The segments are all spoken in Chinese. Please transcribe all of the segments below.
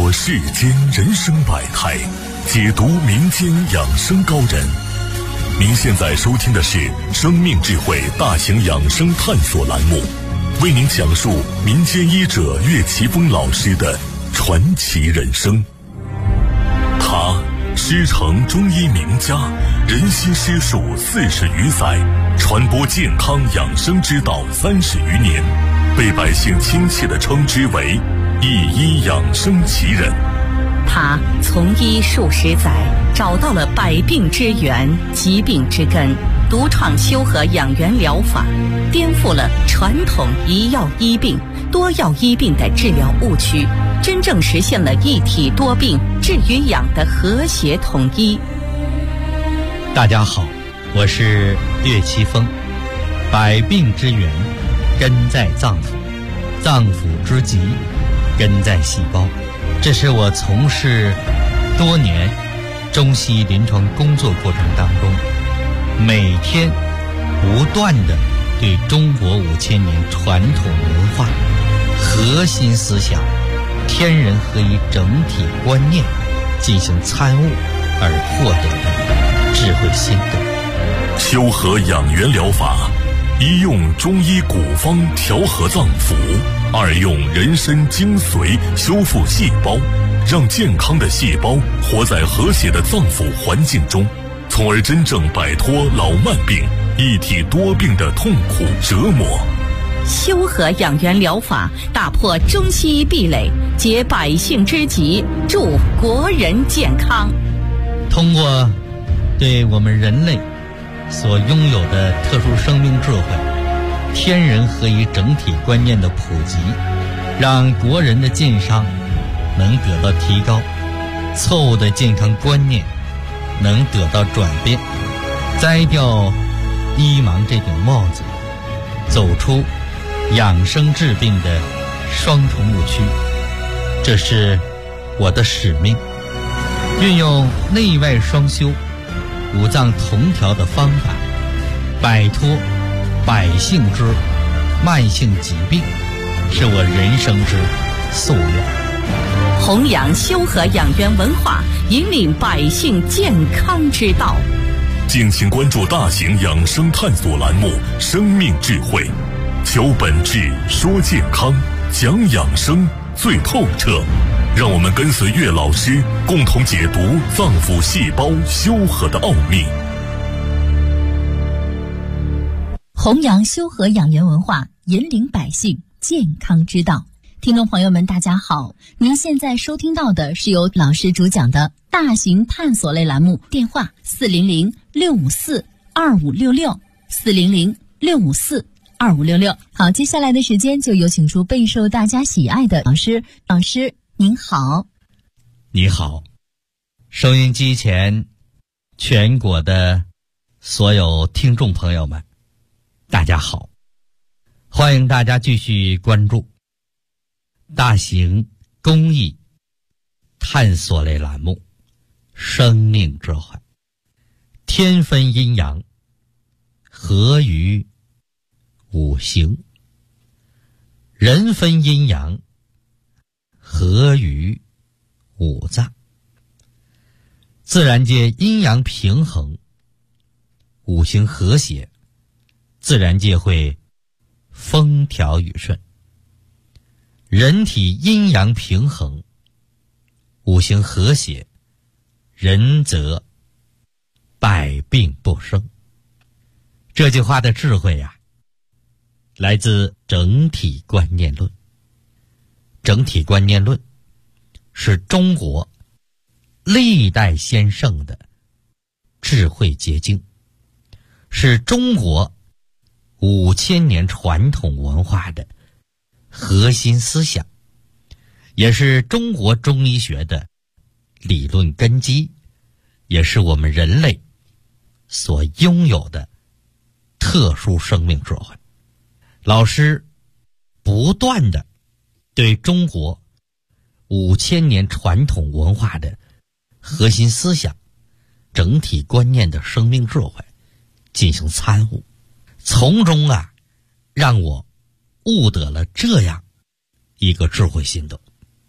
破世间人生百态，解读民间养生高人。您现在收听的是生命智慧大型养生探索栏目，为您讲述民间医者岳奇峰老师的传奇人生。他师承中医名家，人心师术40余载，传播健康养生之道30余年，被百姓亲切地称之为一医养生奇人。 他从医数十载，找到了百病之源、疾病之根，独创修和养元疗法，颠覆了传统一药医病、多药医病的治疗误区，真正实现了一体多病、治与养的和谐统一。 大家好，我是岳奇峰。百病之源根在脏腑，脏腑之疾根在细胞。这是我从事多年中西医临床工作过程当中，每天不断地对中国5000年传统文化核心思想天人合一整体观念进行参悟而获得的智慧心得。 修和养元疗法，一用中医古方调和脏腑，二用人参精髓修复细胞，让健康的细胞活在和谐的脏腑环境中，从而真正摆脱老慢病、一体多病的痛苦折磨。 修和养元疗法打破中西医壁垒，解百姓之急，助国人健康。 通过对我们人类所拥有的特殊生命智慧、天人合一整体观念的普及，让国人的健康能得到提高，错误的健康观念能得到转变，摘掉医盲这顶帽子，走出养生治病的双重误区。这是我的使命，运用内外双修、五脏同调的方法，摆脱百姓之慢性疾病，是我人生之夙愿。 弘扬修和养元文化，引领百姓健康之道。 敬请关注大型养生探索栏目《生命智慧》，求本质，说健康，讲养生最透彻。让我们跟随岳老师，共同解读脏腑细胞修和的奥秘。 弘扬修和养元文化，引领百姓健康之道。听众朋友们，大家好，您现在收听到的是由老师主讲的大型探索类栏目，电话400-654-2566，400-654-2566。好，接下来的时间就有请出备受大家喜爱的老师。老师您好。 你好，收音机前全国的所有听众朋友们，大家好，欢迎大家继续关注大型公益探索类栏目《生命智慧》。天分阴阳，合于五行；人分阴阳，合于五脏。自然界阴阳平衡，五行和谐，自然界会风调雨顺。人体阴阳平衡，五行和谐，人则百病不生。这句话的智慧呀，来自整体观念论。整体观念论是中国历代先圣的智慧结晶，是中国5000年传统文化的核心思想，也是中国中医学的理论根基，也是我们人类所拥有的特殊生命智慧。老师不断地对中国5000年传统文化的核心思想、整体观念的生命智慧进行参悟，从中让我悟得了这样一个智慧心得：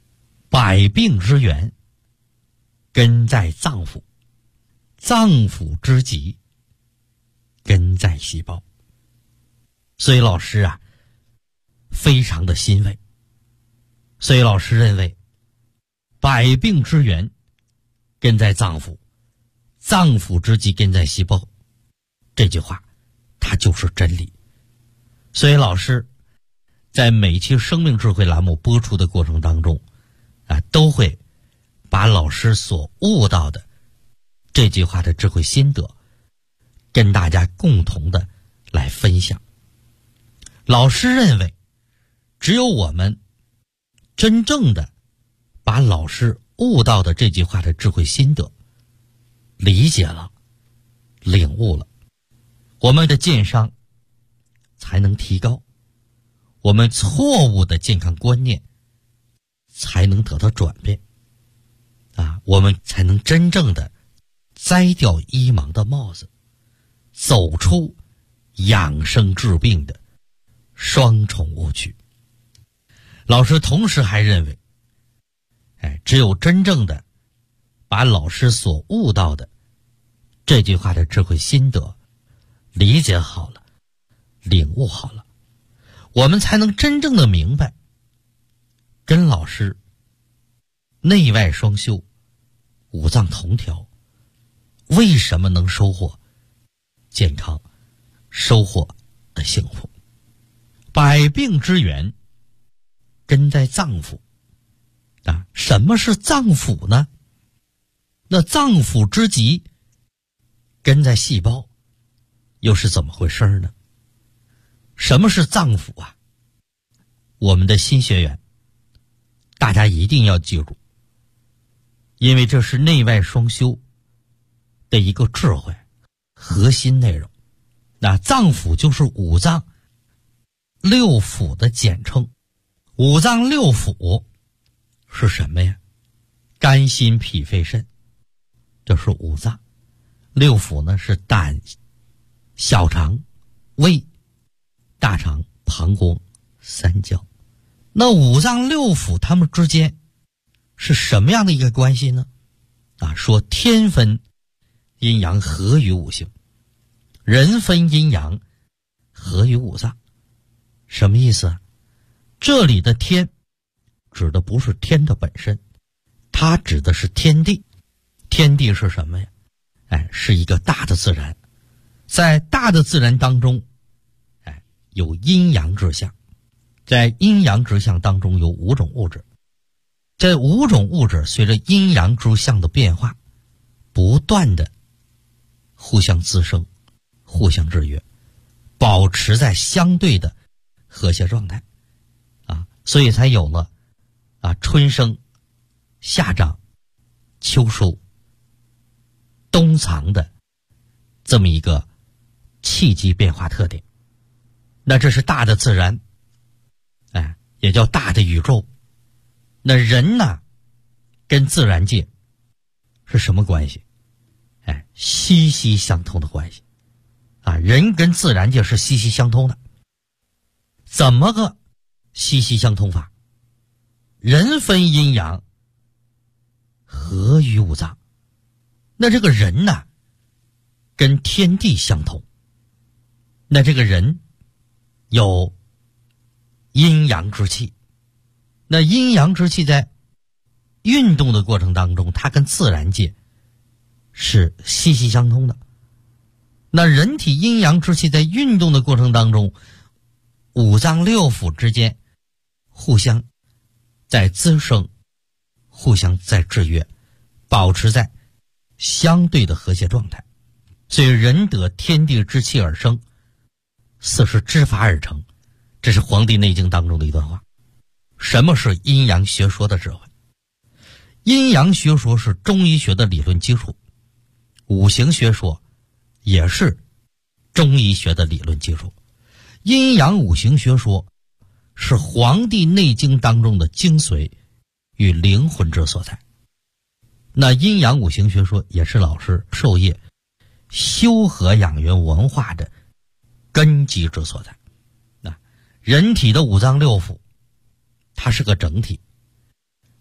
百病之源根在脏腑，脏腑之疾根在细胞。所以老师啊非常的欣慰，所以老师认为百病之源根在脏腑，脏腑之疾根在细胞，这句话它就是真理。所以老师在每期生命智慧栏目播出的过程当中都会把老师所悟到的这句话的智慧心得跟大家共同的来分享。老师认为只有我们真正的把老师悟到的这句话的智慧心得理解了、领悟了，我们的健商才能提高，我们错误的健康观念才能得到转变我们才能真正的摘掉医盲的帽子，走出养生治病的双重误区。老师同时还认为只有真正的把老师所悟到的这句话的智慧心得理解好了、领悟好了，我们才能真正的明白跟老师内外双修、五脏同调为什么能收获健康、收获的幸福。百病之源根在脏腑什么是脏腑呢？那脏腑之疾根在细胞又是怎么回事呢？什么是脏腑我们的新学员大家一定要记住，因为这是内外双修的一个智慧核心内容。脏腑就是五脏六腑的简称。五脏六腑是什么呀？肝心脾肺肾，这是五脏。六腑呢是胆、小肠、胃、大肠、膀胱、三焦。那五脏六腑它们之间是什么样的一个关系呢？说天分阴阳合于五行，人分阴阳合于五脏。什么意思这里的天指的不是天的本身，它指的是天地。天地是什么呀？是一个大的自然。在大的自然当中有阴阳之象，在阴阳之象当中有五种物质。这五种物质随着阴阳之象的变化不断的互相滋生、互相制约，保持在相对的和谐状态所以才有了春生、夏长、秋收、冬藏的这么一个气机变化特点。那这是大的自然也叫大的宇宙。那人呢跟自然界是什么关系？息息相通的关系人跟自然界是息息相通的。怎么个息息相通法？人分阴阳合于五脏。那这个人呢跟天地相通。那这个人有阴阳之气。那阴阳之气在运动的过程当中，它跟自然界是息息相通的。那人体阴阳之气在运动的过程当中，五脏六腑之间互相在滋生，互相在制约，保持在相对的和谐状态。所以人得天地之气而生，四时之法而成，这是《黄帝内经》当中的一段话。什么是阴阳学说的智慧？阴阳学说是中医学的理论基础，五行学说也是中医学的理论基础。阴阳五行学说是《黄帝内经》当中的精髓与灵魂之所在。那阴阳五行学说也是老师授业修和养元文化的根基之所在。人体的五脏六腑它是个整体，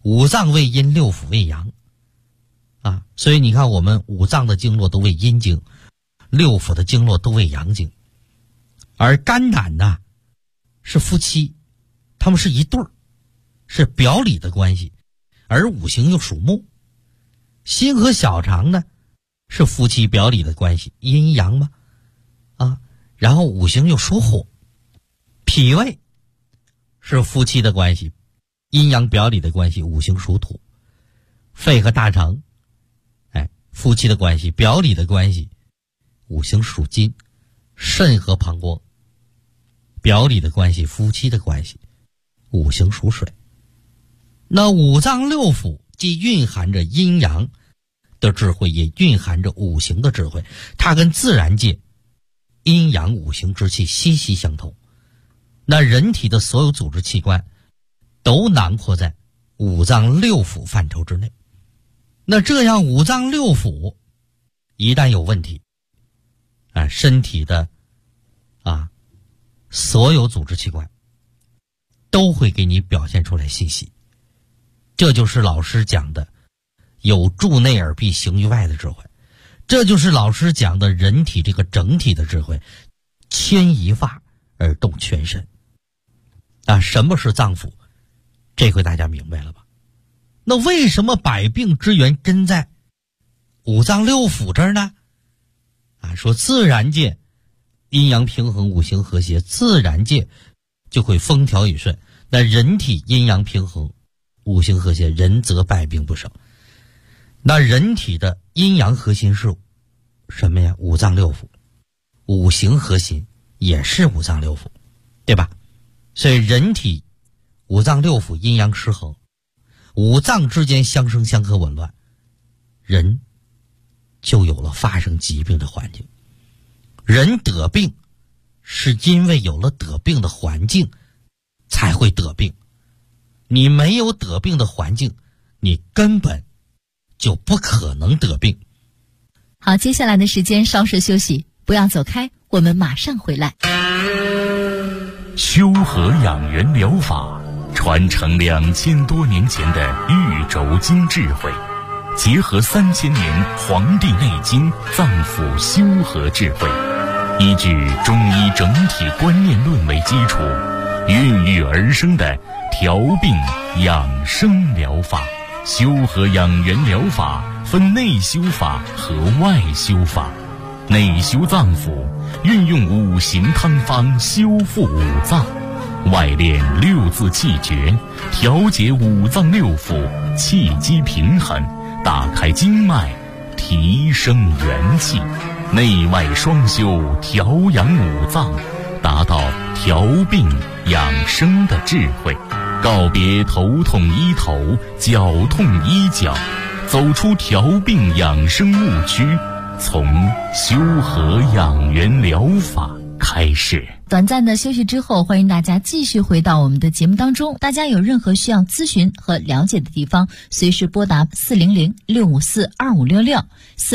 五脏为阴，六腑为阳啊，所以你看我们五脏的经络都为阴经，六腑的经络都为阳经。而肝胆呢是夫妻，他们是一对儿，是表里的关系，而五行又属木。心和小肠呢是夫妻表里的关系，阴阳嘛啊，然后五行又属火。脾胃是夫妻的关系，阴阳表里的关系，五行属土。肺和大肠夫妻的关系，表里的关系，五行属金。肾和膀胱表里的关系，夫妻的关系，五行属水。那五脏六腑既蕴含着阴阳的智慧，也蕴含着五行的智慧，它跟自然界阴阳五行之气息息相通。那人体的所有组织器官都囊括在五脏六腑范畴之内。那这样五脏六腑一旦有问题身体的所有组织器官都会给你表现出来信息。这就是老师讲的有助内而必行于外的智慧，这就是老师讲的人体这个整体的智慧，牵一发而动全身什么是脏腑？这回大家明白了吧？那为什么百病之源根在五脏六腑这儿呢？说自然界阴阳平衡，五行和谐，自然界就会风调雨顺。那人体阴阳平衡，五行和谐，人则百病不生。那人体的阴阳核心是什么呀？五脏六腑。五行核心也是五脏六腑，对吧？所以人体五脏六腑阴阳失衡，五脏之间相生相克紊乱，人就有了发生疾病的环境。人得病是因为有了得病的环境才会得病，你没有得病的环境，你根本就不可能得病。 好，接下来的时间稍事休息，不要走开，我们马上回来。 修和养元疗法传承2000多年前的玉轴经智慧，结合3000年《黄帝内经》脏腑修和智慧，依据中医整体观念论为基础，孕育而生的调病养生疗法。修和养元疗法分内修法和外修法。内修脏腑，运用五行汤方修复五脏；外练六字气诀，调节五脏六腑，气机平衡，打开经脉，提升元气。内外双修，调养五脏，达到调病养生的智慧。告别头痛医头，脚痛医脚，走出调病养生误区，从修和养元疗法开始。 短暂的休息之后，欢迎大家继续回到我们的节目当中。大家有任何需要咨询和了解的地方，随时拨打400-654-2566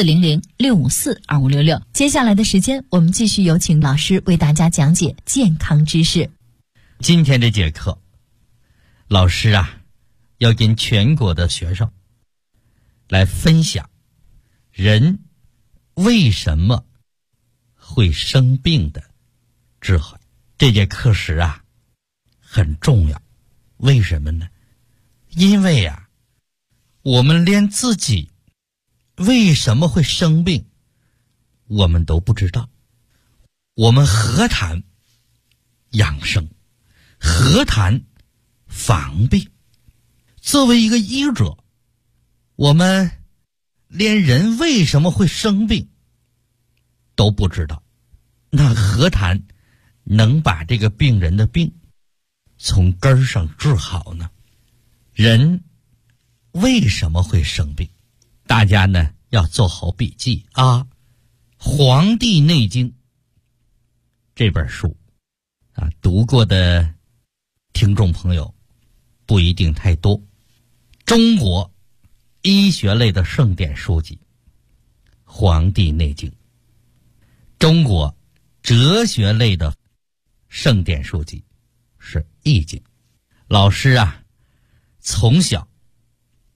400-654-2566。接下来的时间，我们继续有请老师为大家讲解健康知识。 今天这节课，老师要跟全国的学生来分享人为什么会生病的智慧。这节课时很重要，为什么呢？因为我们连自己为什么会生病我们都不知道，我们何谈养生，何谈防病？作为一个医者，我们连人为什么会生病都不知道，那何谈能把这个病人的病从根儿上治好呢？人为什么会生病？大家呢要做好笔记《黄帝内经》这本书读过的听众朋友不一定太多。中国医学类的圣典书籍《黄帝内经》，中国哲学类的圣典书籍是《易经》。老师从小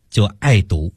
就爱读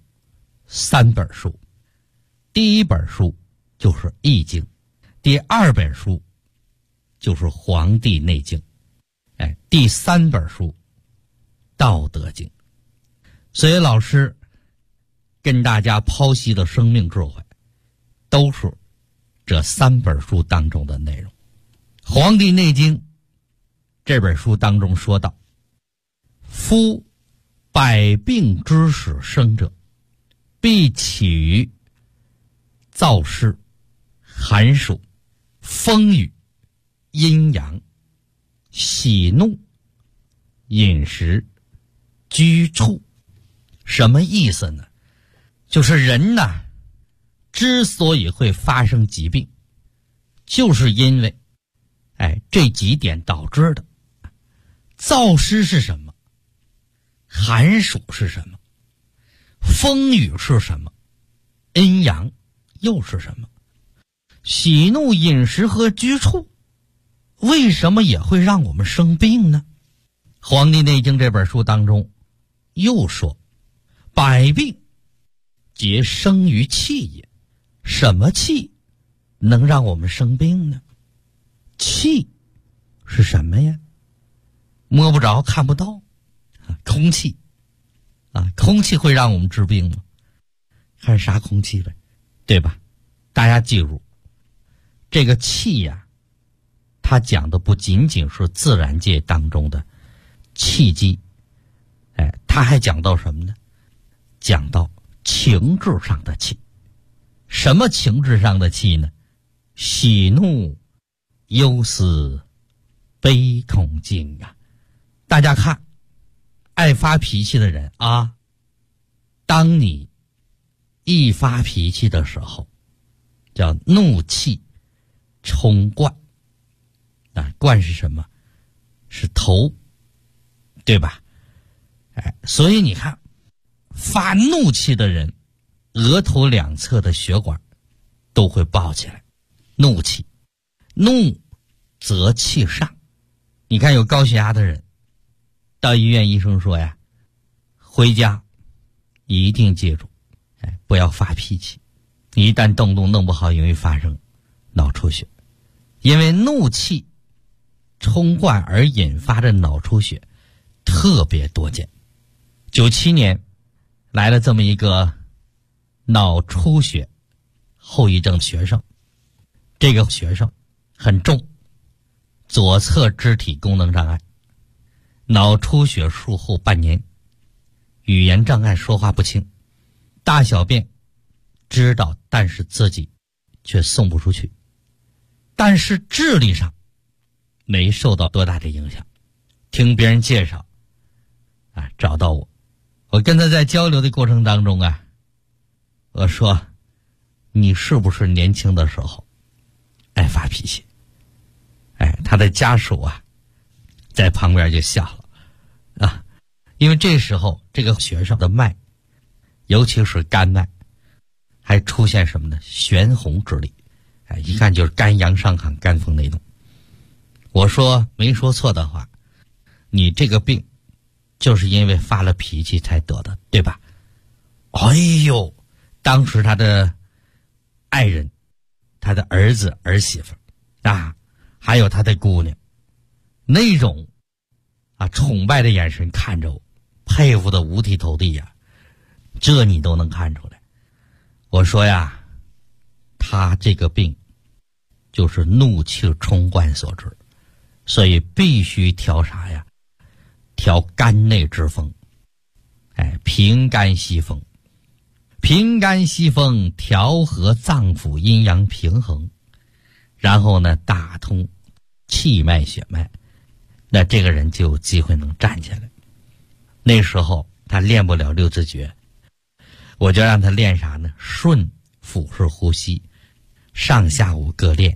3本书，第一本书就是《易经》，第2本书就是《黄帝内经》，第3本书《道德经》。所以老师跟大家剖析的生命智慧，都是这3本书当中的内容。《黄帝内经》这本书当中说到，夫百病之始生者，必起于燥湿、寒暑、风雨、阴阳、喜怒、饮食、居处。什么意思呢？就是人呢，之所以会发生疾病，就是因为这几点导致的。燥湿是什么？寒暑是什么？风雨是什么？阴阳又是什么？喜怒饮食和居处为什么也会让我们生病呢？《黄帝内经》这本书当中又说，百病皆生于气也。什么气能让我们生病呢？气是什么呀？摸不着看不到，空气空气会让我们治病吗？看啥空气呗，对吧？大家记住，这个气呀，它讲的不仅仅是自然界当中的气机，它还讲到什么呢？讲到情志上的气。什么情志上的气呢？喜怒忧思悲恐惊啊！大家看，爱发脾气的人啊，当你一发脾气的时候，叫怒气冲冠。冠是什么？是头，对吧？所以你看，发怒气的人，额头两侧的血管都会爆起来。怒气，怒则气上。你看有高血压的人到医院，医生说呀，回家一定记住，不要发脾气，一旦动怒弄不好，容易发生脑出血。因为怒气冲冠而引发的脑出血特别多见。97年来了这么一个脑出血后遗症学生，这个学生很重，左侧肢体功能障碍，脑出血术后半年，语言障碍，说话不清，大小便知道，但是自己却送不出去，但是智力上没受到多大的影响。听别人介绍找到我跟他在交流的过程当中我说，你是不是年轻的时候爱发脾气？他的家属在旁边就笑了因为这时候这个学生的脉，尤其是肝脉，还出现什么呢？悬红之力，一看就是肝阳上亢，肝风内动。我说没说错的话，你这个病就是因为发了脾气才得的，对吧？哎呦，当时他的爱人，他的儿子儿媳妇还有他的姑娘，那种崇拜的眼神看着我，佩服的五体投地这你都能看出来。我说他这个病就是怒气冲冠所致，所以必须调啥呀？调肝内之风，平肝息风。平肝息风，调和脏腑阴阳平衡，然后呢打通气脉血脉，那这个人就有机会能站起来。那时候他练不了六字诀，我就让他练啥呢？顺腹式呼吸，上下午各练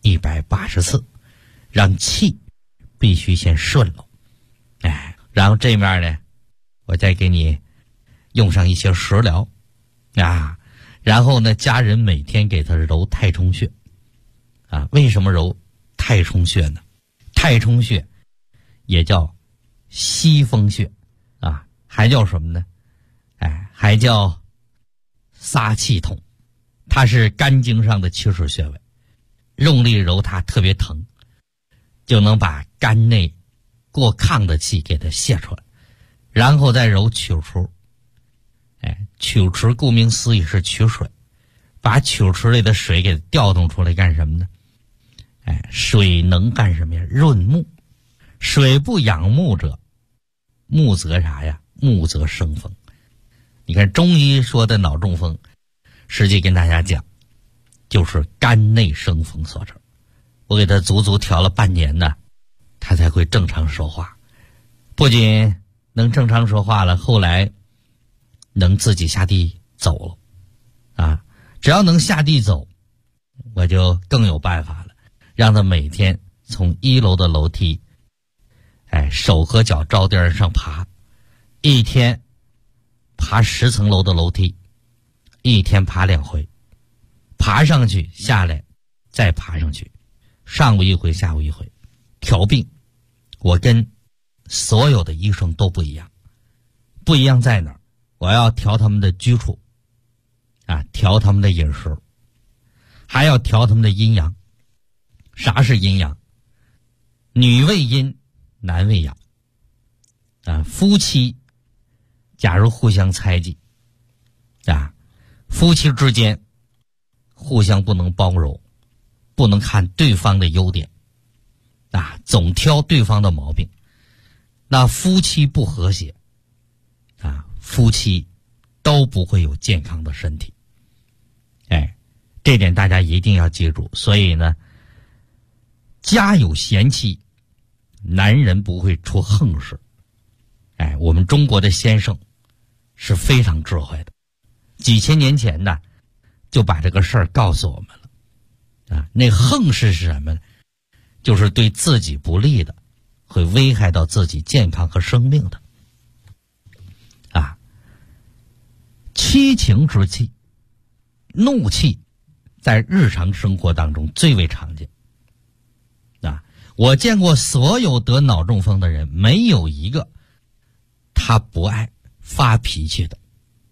180次，让气必须先顺了。然后这面呢，我再给你用上一些食疗然后呢，家人每天给他揉太冲穴为什么揉太冲穴呢？太冲穴也叫息风穴还叫什么呢？ 还叫撒气筒，它是肝经上的起始穴位，用力揉它特别疼，就能把肝内过亢的气给它泄出来，然后再揉曲池。曲池顾名思义是取水，把曲池里的水给调动出来干什么呢？水能干什么呀？润目。水不养目者，目则啥呀？目则生风。你看中医说的脑中风，实际跟大家讲，就是肝内生风所致。我给他足足调了半年呢，他才会正常说话。不仅能正常说话了，后来能自己下地走了。只要能下地走，我就更有办法了，让他每天从1楼的楼梯，手和脚着地上爬，一天爬10层楼的楼梯，一天爬2回，爬上去下来再爬上去，上午1回下午1回。调病我跟所有的医生都不一样，不一样在哪儿？我要调他们的居处调他们的饮食，还要调他们的阴阳。啥是阴阳？女为阴，男为阳。夫妻假如互相猜忌夫妻之间互相不能包容，不能看对方的优点总挑对方的毛病，那夫妻不和谐夫妻都不会有健康的身体。这点大家一定要记住。所以呢，家有贤妻，男人不会出横事。我们中国的先生是非常智慧的，几千年前呢就把这个事儿告诉我们了。那横事是什么呢？就是对自己不利的，会危害到自己健康和生命的。七情之气，怒气在日常生活当中最为常见。我见过所有得脑中风的人，没有一个他不爱发脾气的。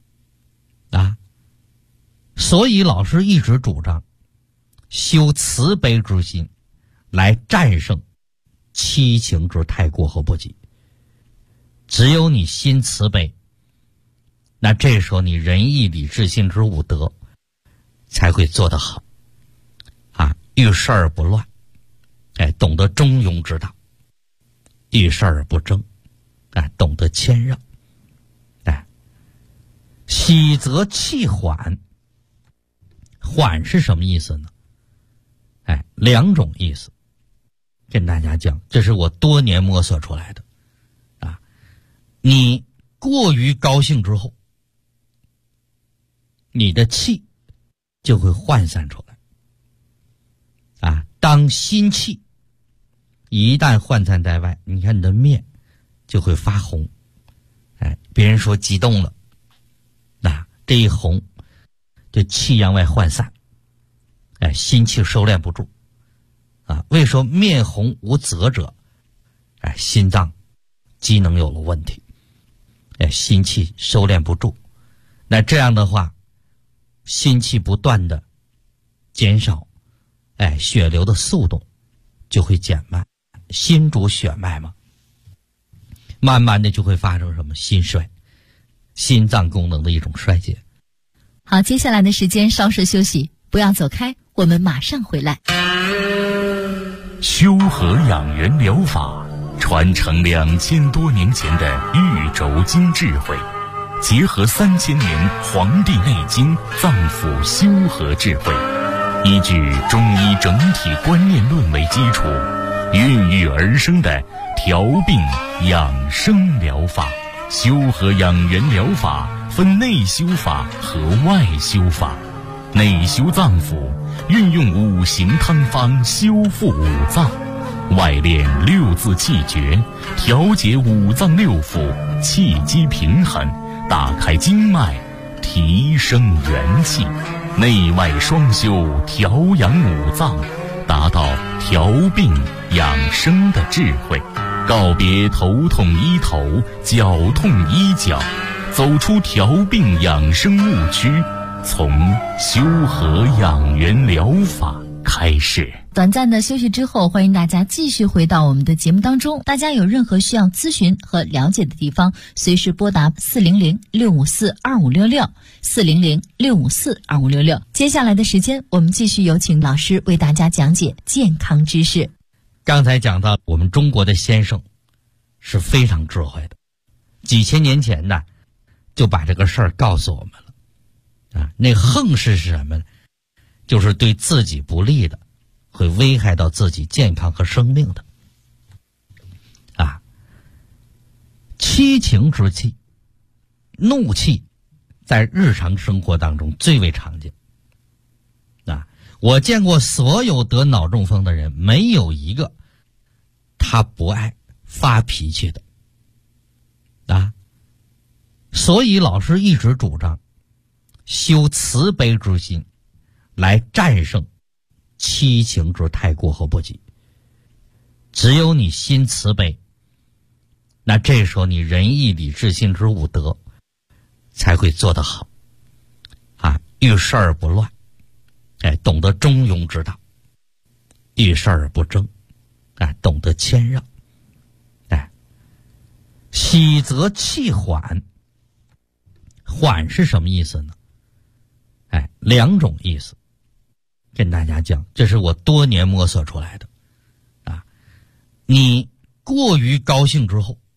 所以老师一直主张修慈悲之心，来战胜七情之太过和不及。只有你心慈悲，那这时候你仁义礼智信之五德才会做得好遇事而不乱，懂得中庸之道；遇事而不争，懂得谦让。喜则气缓，缓是什么意思呢？2种意思，跟大家讲，这是我多年摸索出来的。你过于高兴之后，你的气就会涣散出来。当心气一旦涣散在外，你看你的面就会发红。别人说激动了，这一红就气阳外涣散，心气收敛不住。为说面红无泽者，心脏机能有了问题，心气收敛不住。那这样的话，心气不断的减少，血流的速度就会减慢。心主血脉嘛，慢慢的就会发生什么？心衰，心脏功能的一种衰竭。 好，接下来的时间稍事休息，不要走开，我们马上回来。 修和养元疗法传承2000多年前的玉轴经智慧，结合3000年《黄帝内经》脏腑修和智慧，依据中医整体观念论为基础，孕育而生的调病养生疗法。修和养元疗法分内修法和外修法。内修脏腑，运用5行汤方修复五脏；外练6字气诀，调节五脏六腑，气机平衡，打开经脉，提升元气。内外双修，调养五脏，达到调病养生的智慧。告别头痛医头，脚痛医脚， 走出调病养生误区，从修和养元疗法开始。 短暂的休息之后，欢迎大家继续回到我们的节目当中。大家有任何需要咨询和了解的地方，随时拨打400-654-2566 400-654-2566。接下来的时间，我们继续有请老师为大家讲解健康知识。 刚才讲到我们中国的先生是非常智慧的，几千年前呢就把这个事儿告诉我们了啊。那横是什么呢？就是对自己不利的，会危害到自己健康和生命的啊。七情之气，怒气在日常生活当中最为常见啊。我见过所有得脑中风的人，没有一个他不爱发脾气的啊。所以老师一直主张修慈悲之心，来战胜七情之太过和不及。只有你心慈悲，那这时候你仁义礼智信之五德才会做得好啊。遇事而不乱，懂得中庸之道；遇事而不争，懂得谦让。喜则气缓，缓是什么意思呢？两种意思跟大家讲，这是我多年摸索出来的啊。你过于高兴之后，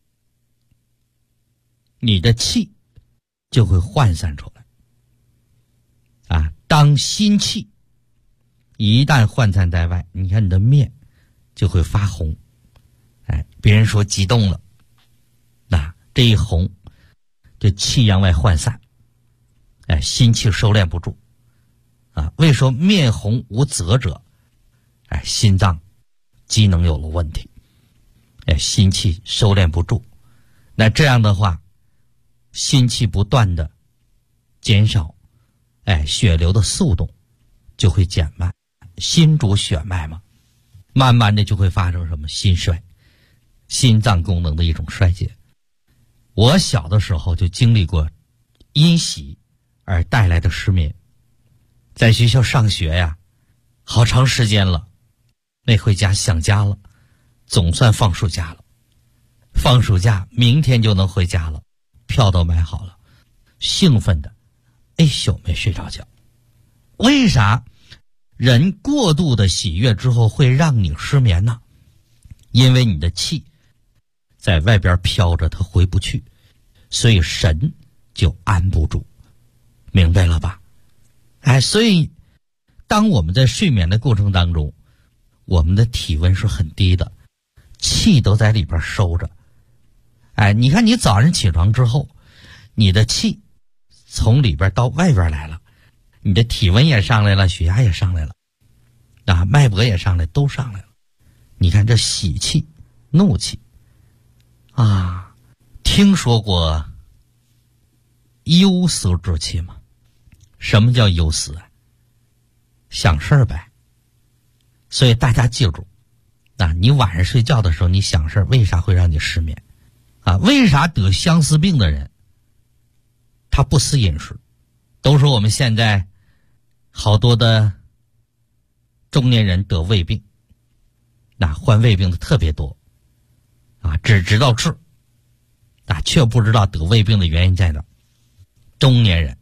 你的气就会涣散出来啊。当心气一旦涣散在外，你看你的面就会发红，别人说激动了，这一红，这气阳外涣散，心气收敛不住啊。为说面红无泽者，心脏机能有了问题，心气收敛不住。那这样的话，心气不断的减少，血流的速度就会减慢。心主血脉嘛，慢慢的就会发生什么心衰，心脏功能的一种衰竭。我小的时候就经历过因喜而带来的失眠，在学校上学呀，好长时间了，没回家，想家了，总算放暑假了。放暑假明天就能回家了，票都买好了，兴奋的一宿没睡着觉。为啥人过度的喜悦之后会让你失眠呢？因为你的气在外边飘着，它回不去，所以神就安不住，明白了吧？所以当我们在睡眠的过程当中，我们的体温是很低的，气都在里边收着。你看你早上起床之后，你的气从里边到外边来了，你的体温也上来了，血压也上来了，脉搏也上来，都上来了。你看这喜气怒气啊，听说过忧思之气吗？什么叫忧思啊？想事儿呗。所以大家记住你晚上睡觉的时候你想事儿，为啥会让你失眠为啥得相思病的人他不思饮食？都说我们现在好多的中年人得胃病，患胃病的特别多只知道治却不知道得胃病的原因在哪。中年人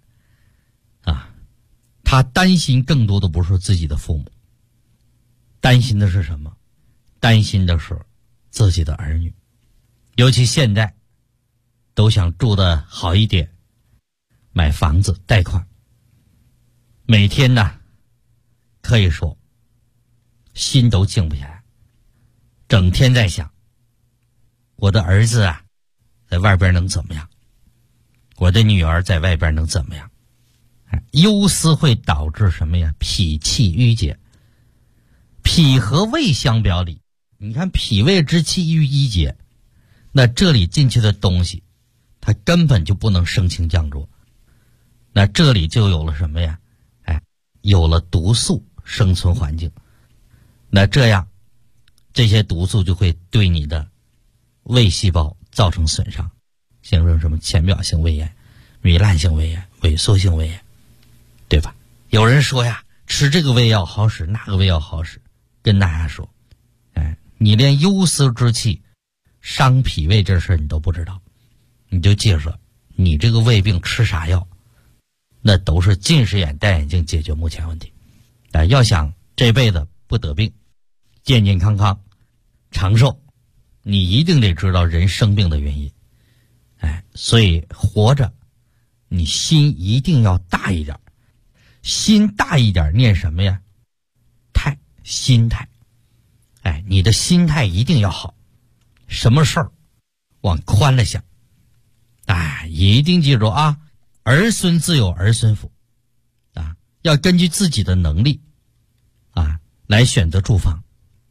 他担心更多的不是自己的父母，担心的是什么？担心的是自己的儿女。尤其现在都想住得好一点，买房子贷款，每天可以说心都静不下来，整天在想我的儿子在外边能怎么样，我的女儿在外边能怎么样。忧思会导致什么呀？脾气郁结。脾和胃相表里，你看脾胃之气郁结，那这里进去的东西它根本就不能升清降浊，那这里就有了什么呀？有了毒素生存环境。那这样这些毒素就会对你的胃细胞造成损伤，形成什么浅表性胃炎。 糜烂性胃炎、萎缩性胃炎，对吧？有人说呀，吃这个胃药好使，那个胃药好使，跟大家说，你连忧思之气伤脾胃这事儿你都不知道，你就记着，你这个胃病吃啥药，那都是近视眼戴眼镜解决目前问题。要想这辈子不得病，健健康康长寿，你一定得知道人生病的原因。所以活着你心一定要大一点，心大一点念什么呀？心态。你的心态一定要好，什么事儿往宽了想。一定记住啊，儿孙自有儿孙福要根据自己的能力来选择住房。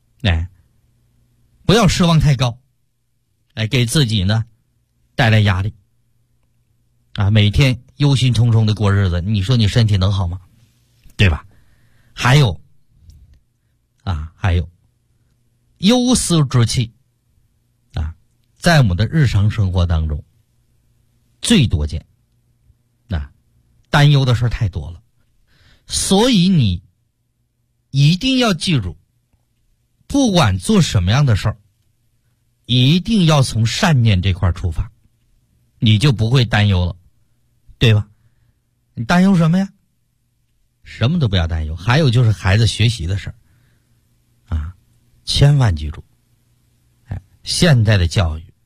不要奢望太高，给自己呢带来压力每天忧心忡忡的过日子，你说你身体能好吗？对吧？还有忧思之气在我们的日常生活当中最多见。担忧的事太多了，所以你一定要记住，不管做什么样的事儿，一定要从善念这块出发，你就不会担忧了，对吧？你担忧什么呀？什么都不要担忧。还有就是孩子学习的事儿千万记住，现在的教育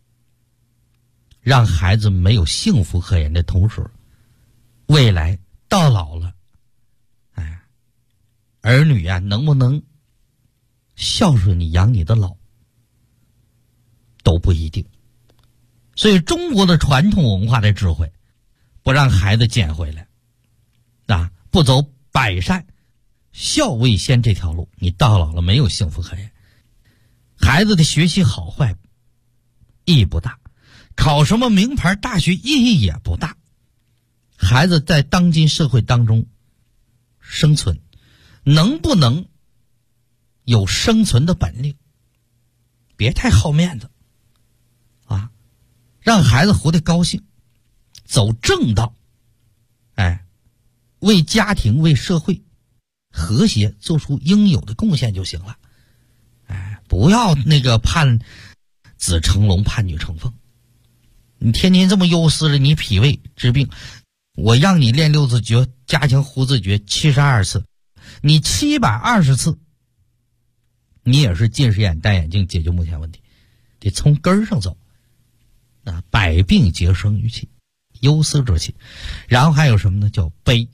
让孩子没有幸福可言的同时，未来到老了儿女能不能孝顺你养你的老都不一定。所以中国的传统文化的智慧，不让孩子捡回来不走百善孝为先这条路，你到老了没有幸福可言。孩子的学习好坏意义不大，考什么名牌大学意义也不大。孩子在当今社会当中生存，能不能有生存的本领，别太好面子让孩子活得高兴，走正道，为家庭为社会和谐做出应有的贡献就行了。不要那个盼子成龙盼女成凤，你天天这么忧思着你脾胃治病，我让你练六字诀加强呼字诀72次，你720次你也是近视眼戴眼镜解决目前问题，得从根儿上走。百病皆生于气，忧思之气。然后还有什么呢？叫悲。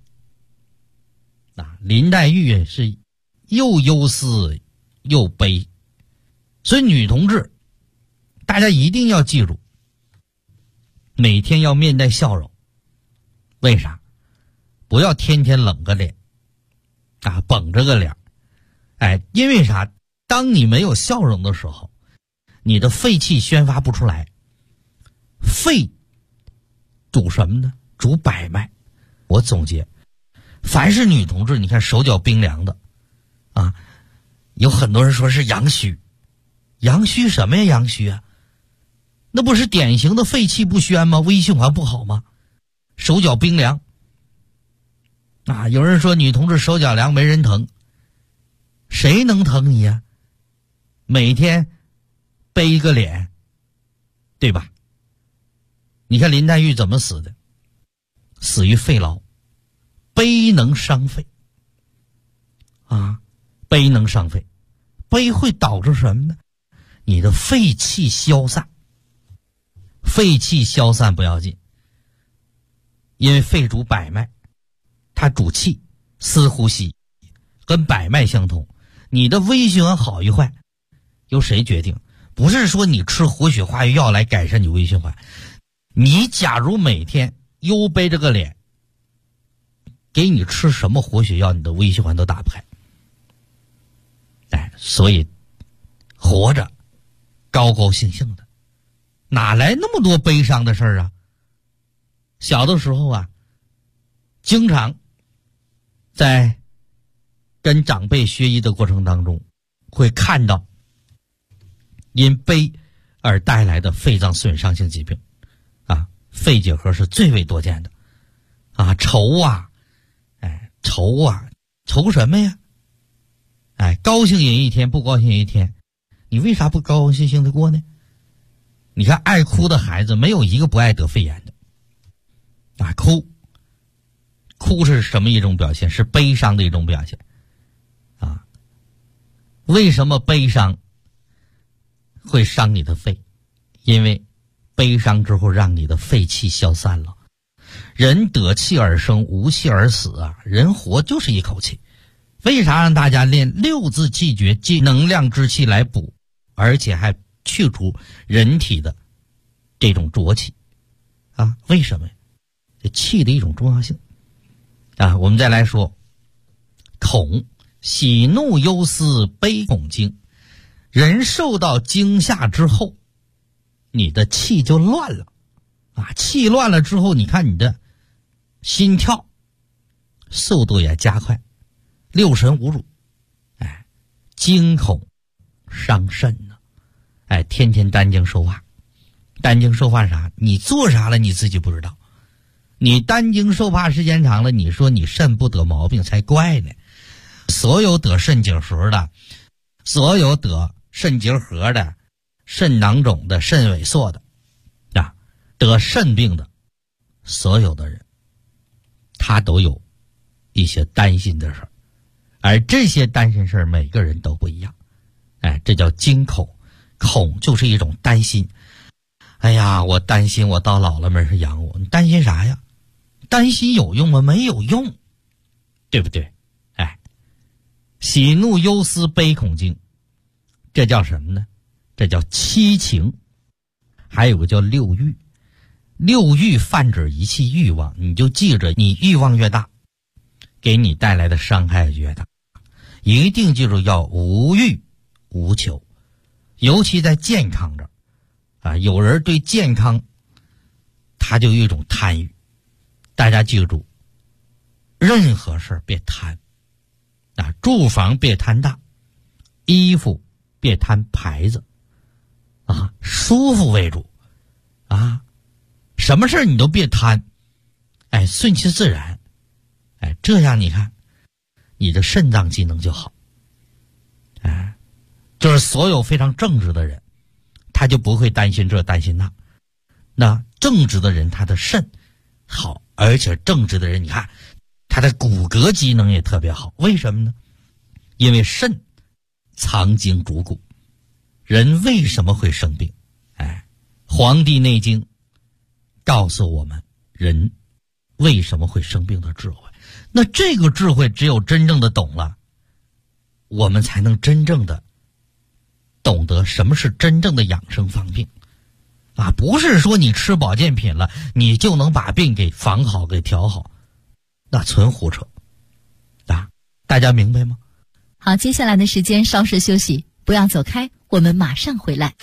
林黛玉是又忧思又悲，所以女同志大家一定要记住，每天要面带笑容。为啥？不要天天冷个脸绷着个脸。因为啥？当你没有笑容的时候，你的肺气宣发不出来。肺主什么呢？主百脉。我总结，凡是女同志你看手脚冰凉的有很多人说是阳虚。阳虚什么呀？阳虚那不是典型的肺气不宣吗？微循环不好吗？手脚冰凉有人说女同志手脚凉没人疼，谁能疼你呀？每天背一个脸，对吧？你看林黛玉怎么死的？死于肺痨。悲能伤肺悲能伤肺。悲会导致什么呢？你的肺气消散。肺气消散不要紧，因为肺主百脉，它主气，司呼吸，跟百脉相通。你的微循环好与坏由谁决定？不是说你吃活血化瘀药来改善你微循环。你假如每天又背着个脸，给你吃什么活血药，你的微循环都打不开。所以活着高高兴兴的，哪来那么多悲伤的事儿啊？小的时候经常在跟长辈学医的过程当中，会看到因悲而带来的肺脏损伤性疾病肺结核是最为多见的啊。愁啊，愁什么呀？高兴也一天，不高兴也一天，你为啥不高高兴兴的过呢？你看爱哭的孩子没有一个不爱得肺炎的啊。哭是什么一种表现？是悲伤的一种表现啊。为什么悲伤会伤你的肺？因为悲伤之后让你的肺气消散了。人得气而生，无气而死啊！人活就是一口气。为啥让大家练六字气诀，借能量之气来补，而且还去除人体的这种浊气啊？为什么呀？这气的一种重要性啊！我们再来说恐，喜怒忧思悲恐惊。人受到惊吓之后，你的气就乱了啊！气乱了之后，你看你的心跳速度也加快，六神无主，惊恐伤肾呢。天天担惊受怕，担惊受怕啥？你做啥了你自己不知道。你担惊受怕时间长了，你说你肾不得毛病才怪呢。所有得肾结核的，所有得肾结核的、肾囊肿的、肾萎缩的啊，得肾病的所有的人，他都有一些担心的事儿，而这些担心事儿每个人都不一样。这叫惊恐。恐就是一种担心。哎呀，我担心我到老了没人养我。你担心啥呀？担心有用吗？没有用，对不对？喜怒忧思悲恐惊，这叫什么呢？这叫七情。还有个叫六欲。六欲泛指一切欲望，你就记着，你欲望越大，给你带来的伤害越大。一定记住要无欲无求，尤其在健康这儿有人对健康他就有一种贪欲。大家记住，任何事儿别贪住房别贪大，衣服别贪牌子舒服为主什么事儿你都别贪，顺其自然，这样你看你的肾脏机能就好。就是所有非常正直的人，他就不会担心这担心那。那正直的人他的肾好，而且正直的人你看他的骨骼机能也特别好。为什么呢？因为肾藏精主骨。人为什么会生病？黄帝内经告诉我们人为什么会生病的智慧。那这个智慧只有真正的懂了，我们才能真正的懂得什么是真正的养生防病不是说你吃保健品了你就能把病给防好给调好，那纯胡扯大家明白吗？ 好，接下来的时间稍事休息，不要走开，我们马上回来。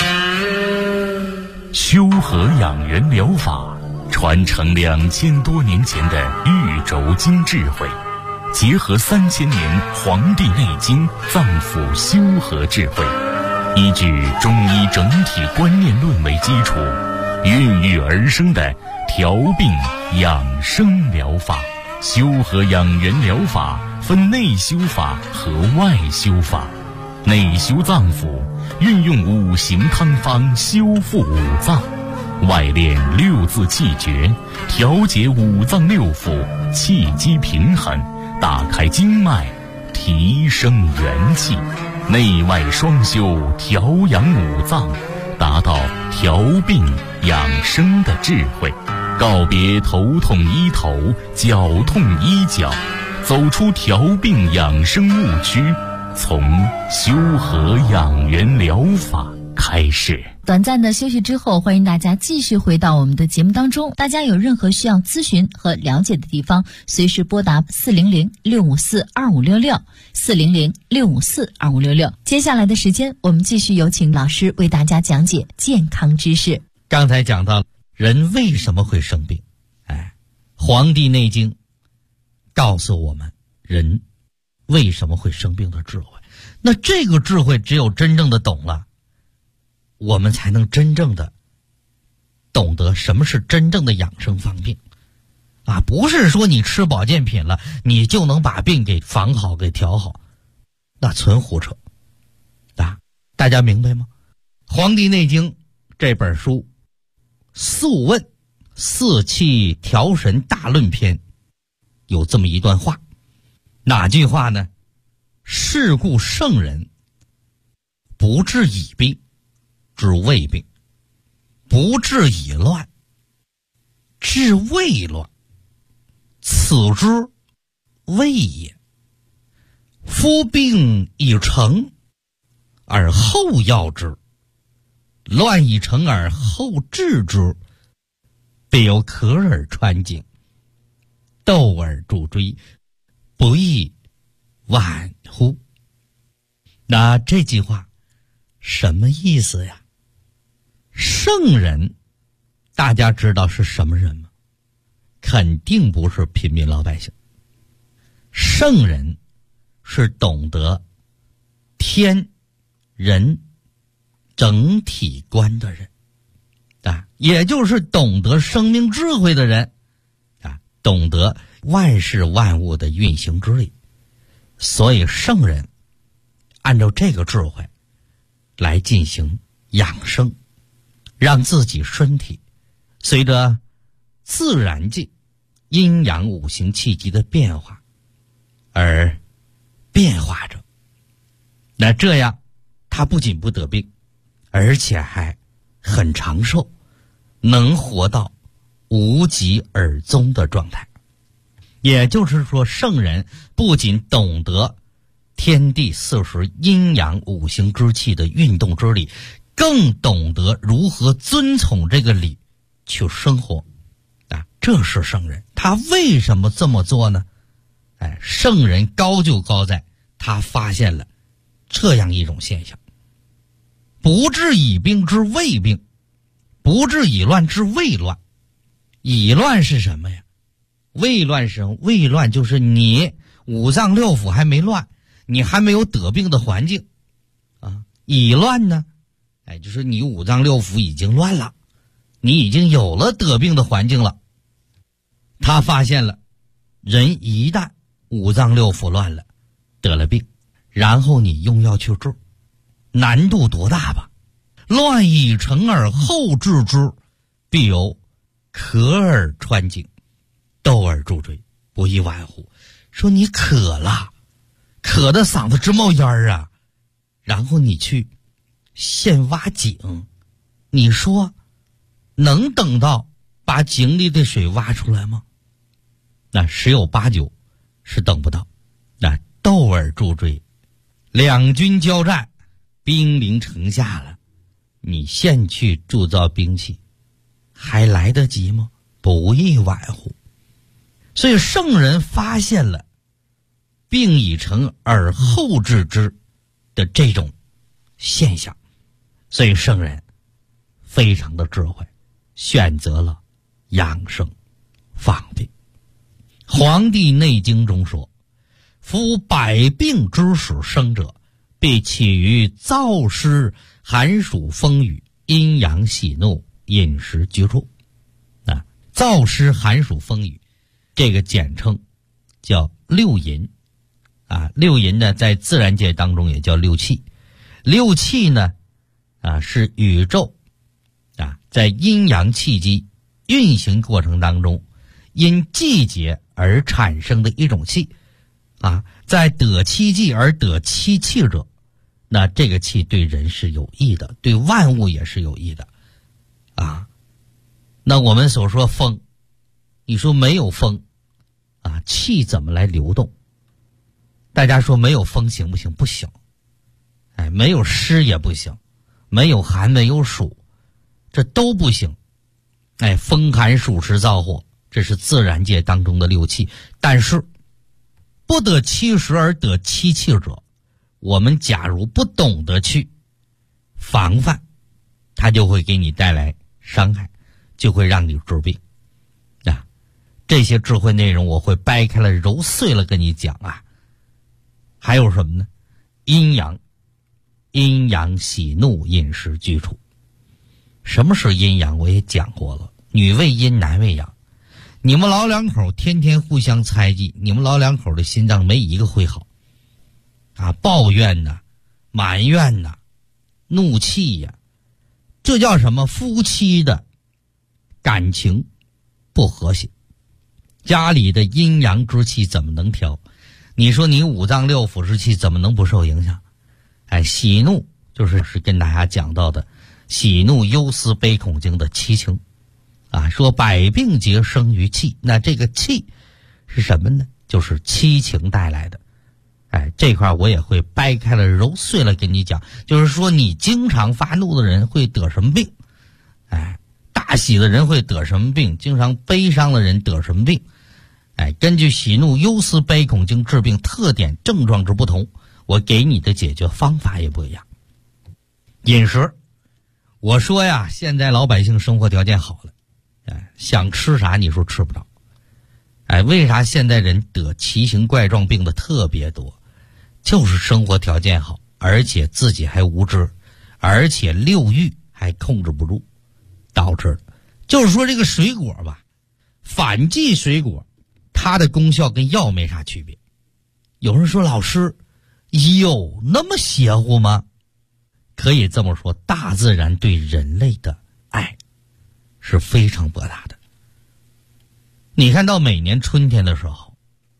修和养元疗法传承2000多年前的玉轴经智慧，结合3000年《黄帝内经》脏腑修和智慧，依据中医整体观念论为基础，孕育而生的调病养生疗法。修和养元疗法分内修法和外修法。内修脏腑，运用5行汤方修复五脏；外练6字气诀，调节五脏六腑，气机平衡，打开经脉，提升元气。内外双修，调养五脏，达到调病养生的智慧。告别头痛医头，脚痛医脚，走出调病养生误区，从修和养元疗法开始。 短暂的休息之后，欢迎大家继续回到我们的节目当中。大家有任何需要咨询和了解的地方，随时拨打400-654-2566 400-654-2566。接下来的时间，我们继续有请老师为大家讲解健康知识。 刚才讲到人为什么会生病，黄帝内经告诉我们人为什么会生病的智慧。那这个智慧只有真正的懂了，我们才能真正的懂得什么是真正的养生防病啊，不是说你吃保健品了你就能把病给防好给调好，那纯胡扯啊！大家明白吗？《黄帝内经》这本书素问四气调神大论篇有这么一段话，哪句话呢？是故圣人不治已病治未病，不治已乱治未乱，此之谓也。夫病已成而后药之，乱已成而后治之，必有咳而穿颈，窦而助椎，不亦晚乎？那这句话什么意思呀？圣人大家知道是什么人吗？肯定不是平民老百姓。圣人是懂得天人整体观的人啊，也就是懂得生命智慧的人啊，懂得万事万物的运行之理。所以圣人按照这个智慧来进行养生，让自己身体随着自然界阴阳五行气机的变化而变化着。那这样他不仅不得病，而且还很长寿，能活到无疾而终的状态。也就是说，圣人不仅懂得天地四时阴阳五行之气的运动之理，更懂得如何遵从这个理去生活啊，这是圣人。他为什么这么做呢？圣人高就高在他发现了这样一种现象：不治已病之未病，不治已乱之未乱。已乱是什么呀？未乱是什么？未乱就是你五脏六腑还没乱，你还没有得病的环境啊。已乱呢，就是你五脏六腑已经乱了，你已经有了得病的环境了。他发现了，人一旦五脏六腑乱了，得了病，然后你用药去治，难度多大吧？乱已成而后治之，必有咳而穿颈，窦而助椎，不亦晚乎？说你渴了，渴得嗓子直冒烟啊，然后你去现挖井，你说能等到把井里的水挖出来吗？那十有八九是等不到。那窦而助椎，两军交战，兵临城下了，你现去铸造兵器还来得及吗？不亦晚乎？所以圣人发现了病已成而后治之的这种现象，所以圣人非常的智慧，选择了养生防病。《黄帝内经》中说，夫百病之始生者，必起于燥湿寒暑风雨阴阳喜怒饮食居住。燥湿寒暑风雨这个简称叫六淫啊，六淫呢在自然界当中也叫六气。六气呢是宇宙在阴阳气机运行过程当中因季节而产生的一种气在得其季而得其气者，那这个气对人是有益的，对万物也是有益的那我们所说风，你说没有风气怎么来流动？大家说没有风行不行？不行。没有湿也不行，没有寒没有暑，这都不行。风寒暑湿燥火，这是自然界当中的六气。但是不得其时而得其气者，我们假如不懂得去防范，它就会给你带来伤害，就会让你治病这些智慧内容我会掰开了揉碎了跟你讲还有什么呢？阴阳喜怒饮食居处。 什么是阴阳我也讲过了，女为阴男为阳。你们老两口天天互相猜忌，你们老两口的心脏没一个会好啊，抱怨呐，埋怨呐，怒气呀，这叫什么？夫妻的感情不和谐，家里的阴阳之气怎么能调？你说你五脏六腑之气怎么能不受影响？喜怒就是跟大家讲到的喜怒忧思悲恐惊的七情啊，说百病皆生于气，那这个气是什么呢？就是七情带来的。这块我也会掰开了揉碎了跟你讲，就是说你经常发怒的人会得什么病，大喜的人会得什么病，经常悲伤的人得什么病。根据喜怒忧思悲恐惊治病特点症状之不同，我给你的解决方法也不一样。饮食，我说呀，现在老百姓生活条件好了，想吃啥你说吃不着。为啥现在人得奇形怪状病的特别多？就是生活条件好，而且自己还无知，而且六欲还控制不住导致的。就是说这个水果吧，反季水果它的功效跟药没啥区别。有人说老师，有那么邪乎吗？可以这么说，大自然对人类的爱是非常博大的。你看到每年春天的时候，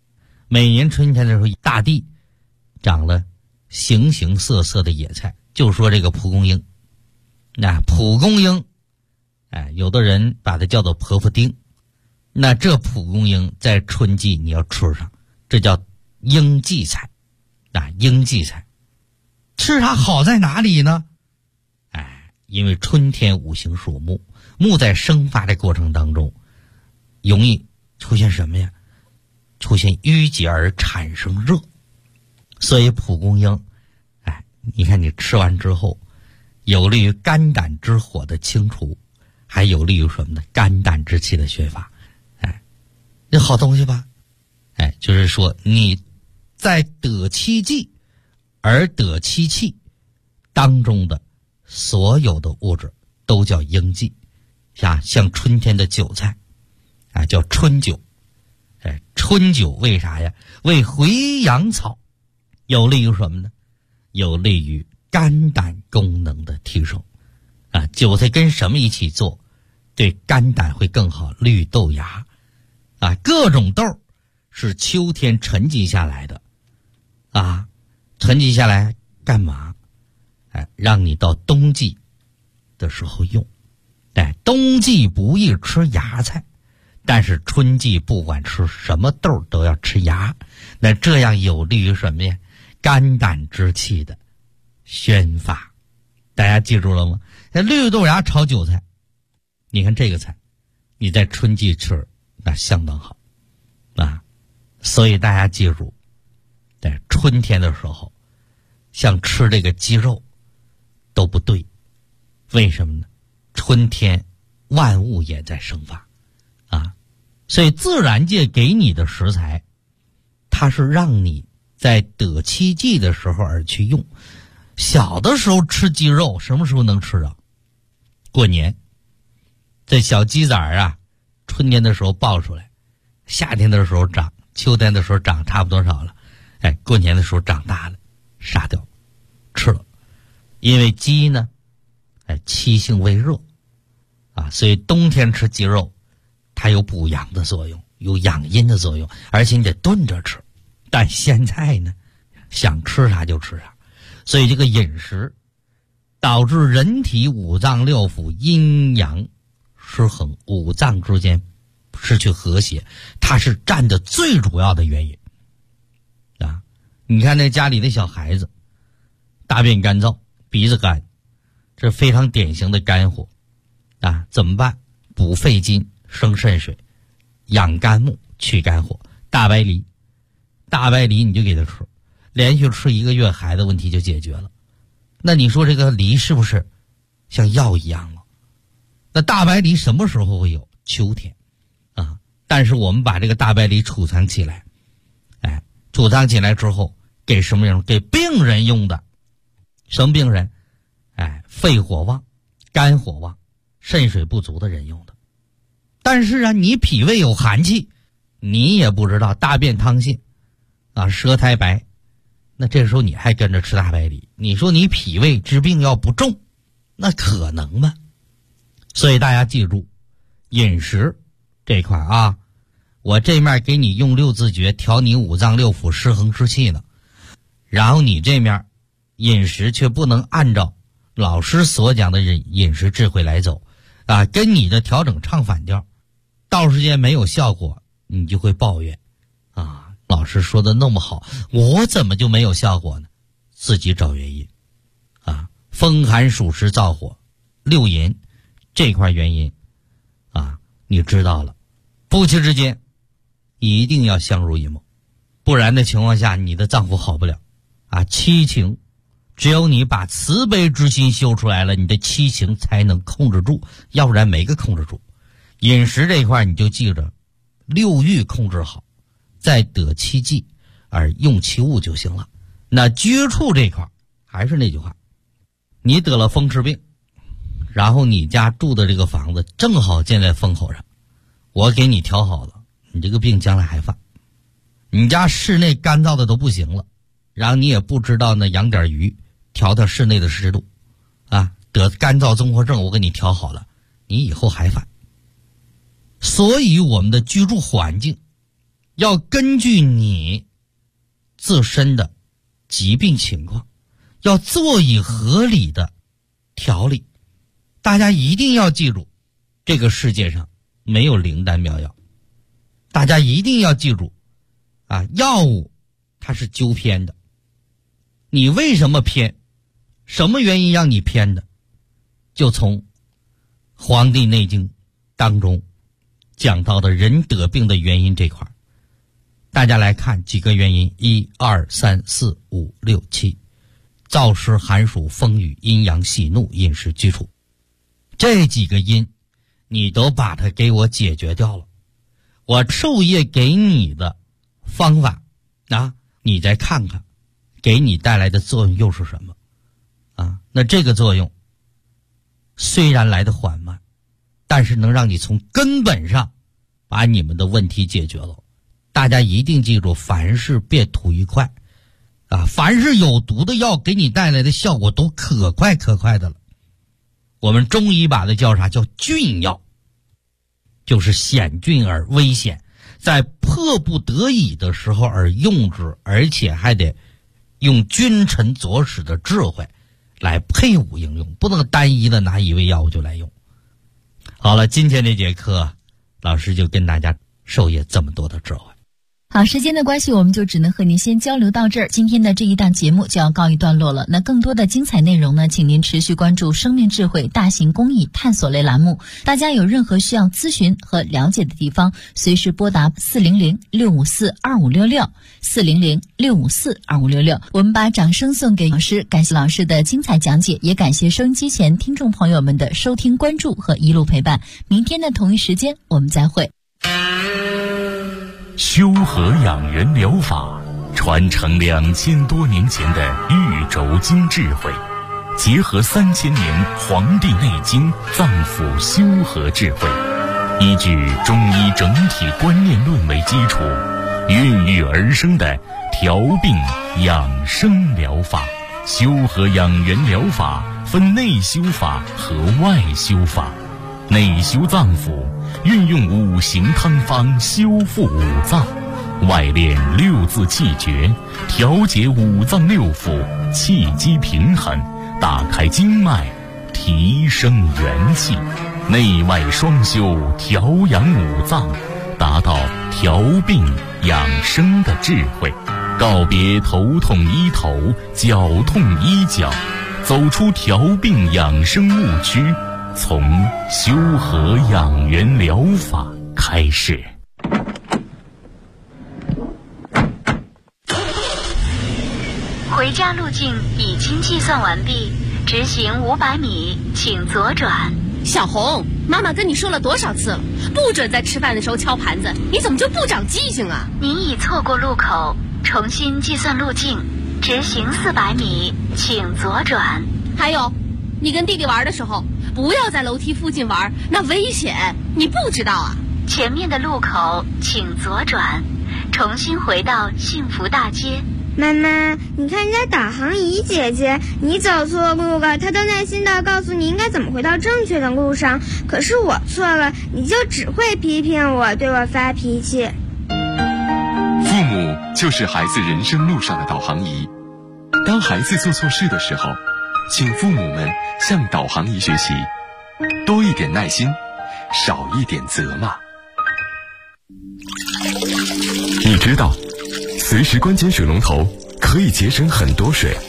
大地长了形形色色的野菜，就说这个蒲公英。那蒲公英，有的人把它叫做婆婆丁。那这蒲公英在春季你要吃上，这叫应季菜。应季菜吃它好在哪里呢？因为春天五行属木，木在生发的过程当中容易出现什么呀？出现淤结而产生热。所以蒲公英你看你吃完之后，有利于肝胆之火的清除，还有利于什么呢？肝胆之气的宣发。这好东西吧？就是说你在得七季而得七气当中的所有的物质都叫应季。像春天的韭菜叫春韭。春韭为啥呀？为回阳草，有利于什么呢？有利于肝胆功能的提升。韭菜跟什么一起做对肝胆会更好？绿豆芽各种豆是秋天沉积下来的沉积下来干嘛？让你到冬季的时候用。冬季不宜吃芽菜，但是春季不管吃什么豆都要吃芽。那这样有利于什么呀？肝胆之气的宣发。大家记住了吗？绿豆芽炒韭菜，你看这个菜你在春季吃那相当好所以大家记住，在春天的时候像吃这个鸡肉都不对。为什么呢？春天万物也在生发所以自然界给你的食材，它是让你在得七季的时候而去用。小的时候吃鸡肉什么时候能吃到？过年。这小鸡崽春天的时候抱出来，夏天的时候长，秋天的时候长差不多少了，过年的时候长大了，杀掉吃了。因为鸡呢七性为热所以冬天吃鸡肉它有补阳的作用，有养阴的作用，而且你得炖着吃。但现在呢，想吃啥就吃啥，所以这个饮食导致人体五脏六腑阴阳失衡，五脏之间失去和谐，它是占的最主要的原因你看那家里的小孩子大便干燥，鼻子干，这非常典型的肝火怎么办？补肺金，生肾水，养肝木，去肝火。大白梨你就给他吃，连续吃1个月，孩子问题就解决了。那你说这个梨是不是像药一样了？那大白梨什么时候会有？秋天但是我们把这个大白梨储藏起来，储藏起来之后给什么人？给病人用的。什么病人？肺火旺，肝火旺肾水不足的人用的。但是啊，你脾胃有寒气，你也不知道大便溏泻啊，舌苔白，那这时候你还跟着吃大白梨，你说你脾胃之病要不重，那可能吗？所以大家记住，饮食这块啊，我这面给你用六字诀调你五脏六腑失衡之气呢，然后你这面饮食却不能按照老师所讲的饮食智慧来走啊，跟你的调整唱反调，到时间没有效果，你就会抱怨啊，老师说的那么好，我怎么就没有效果呢？自己找原因啊，风寒暑湿燥火六淫这块原因啊，你知道了，夫妻之间一定要相濡以沫，不然的情况下你的脏腑好不了啊。七情只有你把慈悲之心修出来了，你的七情才能控制住，要不然没个控制住。饮食这一块你就记着，六欲控制好，再得其剂而用其物就行了。那居处这块还是那句话，你得了风湿病，然后你家住的这个房子正好建在风口上，我给你调好了，你这个病将来还犯。你家室内干燥的都不行了，然后你也不知道呢，养点鱼调调室内的湿度啊，得干燥综合症我给你调好了，你以后还犯。所以我们的居住环境要根据你自身的疾病情况，要做以合理的调理。大家一定要记住，这个世界上没有灵丹妙药，大家一定要记住啊，药物它是纠偏的，你为什么偏，什么原因让你偏的，就从《黄帝内经》当中讲到的人得病的原因这块，大家来看几个原因：1、2、3、4、5、6、7，燥湿寒暑风雨阴阳喜怒饮食居处，这几个因你都把它给我解决掉了，我授业给你的方法啊，你再看看给你带来的作用又是什么啊？那这个作用虽然来得缓慢，但是能让你从根本上把你们的问题解决了。大家一定记住，凡事别图一快啊！凡是有毒的药给你带来的效果都可快的了。我们中医把它叫啥？叫峻药，就是险峻而危险，在迫不得已的时候而用之，而且还得用君臣佐使的智慧来配伍应用，不能单一的拿一味药物就来用。好了，今天这节课老师就跟大家授业这么多的智慧。 好，时间的关系，我们就只能和您先交流到这儿。今天的这一档节目就要告一段落了。那更多的精彩内容呢，请您持续关注生命智慧大型公益探索类栏目。大家有任何需要咨询和了解的地方，随时拨打400-654-2566 400-654-2566。我们把掌声送给老师，感谢老师的精彩讲解，也感谢收音机前听众朋友们的收听关注和一路陪伴。明天的同一时间我们再会。 修和养元疗法传承2000多年前的玉轴经智慧，结合3000年《黄帝内经》脏腑修和智慧，依据中医整体观念论为基础，孕育而生的调病养生疗法。修和养元疗法分内修法和外修法。内修脏腑，运用五行汤方修复五脏；外练六字气诀，调节五脏六腑，气机平衡，打开经脉，提升元气。内外双修，调养五脏，达到调病养生的智慧。告别头痛医头，脚痛医脚，走出调病养生误区，从修和养元疗法开始。 回家路径已经计算完毕，直行500米，请左转。 小红，妈妈跟你说了多少次了，不准在吃饭的时候敲盘子，你怎么就不长记性啊？ 您已错过路口，重新计算路径，直行400米，请左转。 还有， 你跟弟弟玩的时候，不要在楼梯附近玩，那危险，你不知道啊？ 前面的路口请左转，重新回到幸福大街。 妈妈，你看人家导航仪姐姐，你走错路了，她都耐心地告诉你应该怎么回到正确的路上。可是我错了，你就只会批评我，对我发脾气。 父母就是孩子人生路上的导航仪。当孩子做错事的时候，请父母们向导航仪学习，多一点耐心，少一点责骂。你知道随时关紧水龙头可以节省很多水。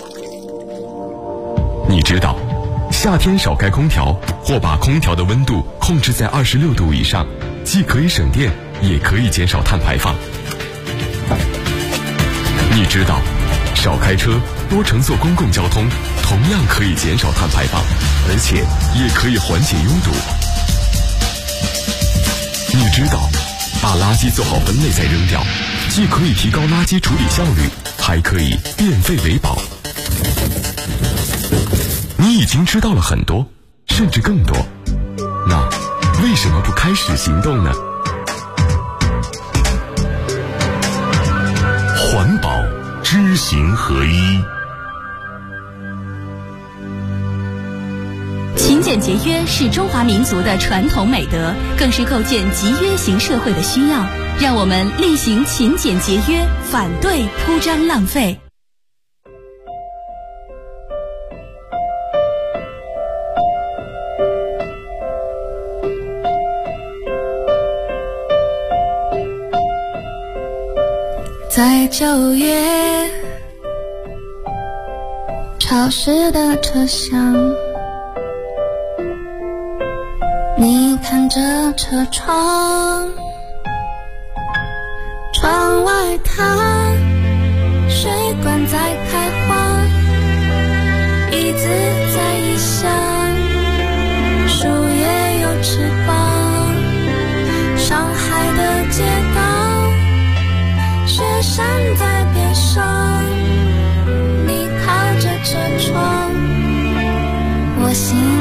你知道夏天少开空调或把空调的温度控制在26度以上，既可以省电也可以减少碳排放。你知道少开车多乘坐公共交通同样可以减少碳排放，而且也可以缓解拥堵。你知道把垃圾做好分类再扔掉，既可以提高垃圾处理效率，还可以变废为宝。你已经知道了很多，甚至更多，那为什么不开始行动呢？ 环保知行合一。 勤俭节约是中华民族的传统美德，更是构建集约型社会的需要。让我们力行勤俭节约，反对铺张浪费。 在9月潮湿的车厢，你看着车窗，窗外它水管在开花，椅子在异乡，树叶有翅膀，上海的街道，雪山在边上，你靠着车窗，我心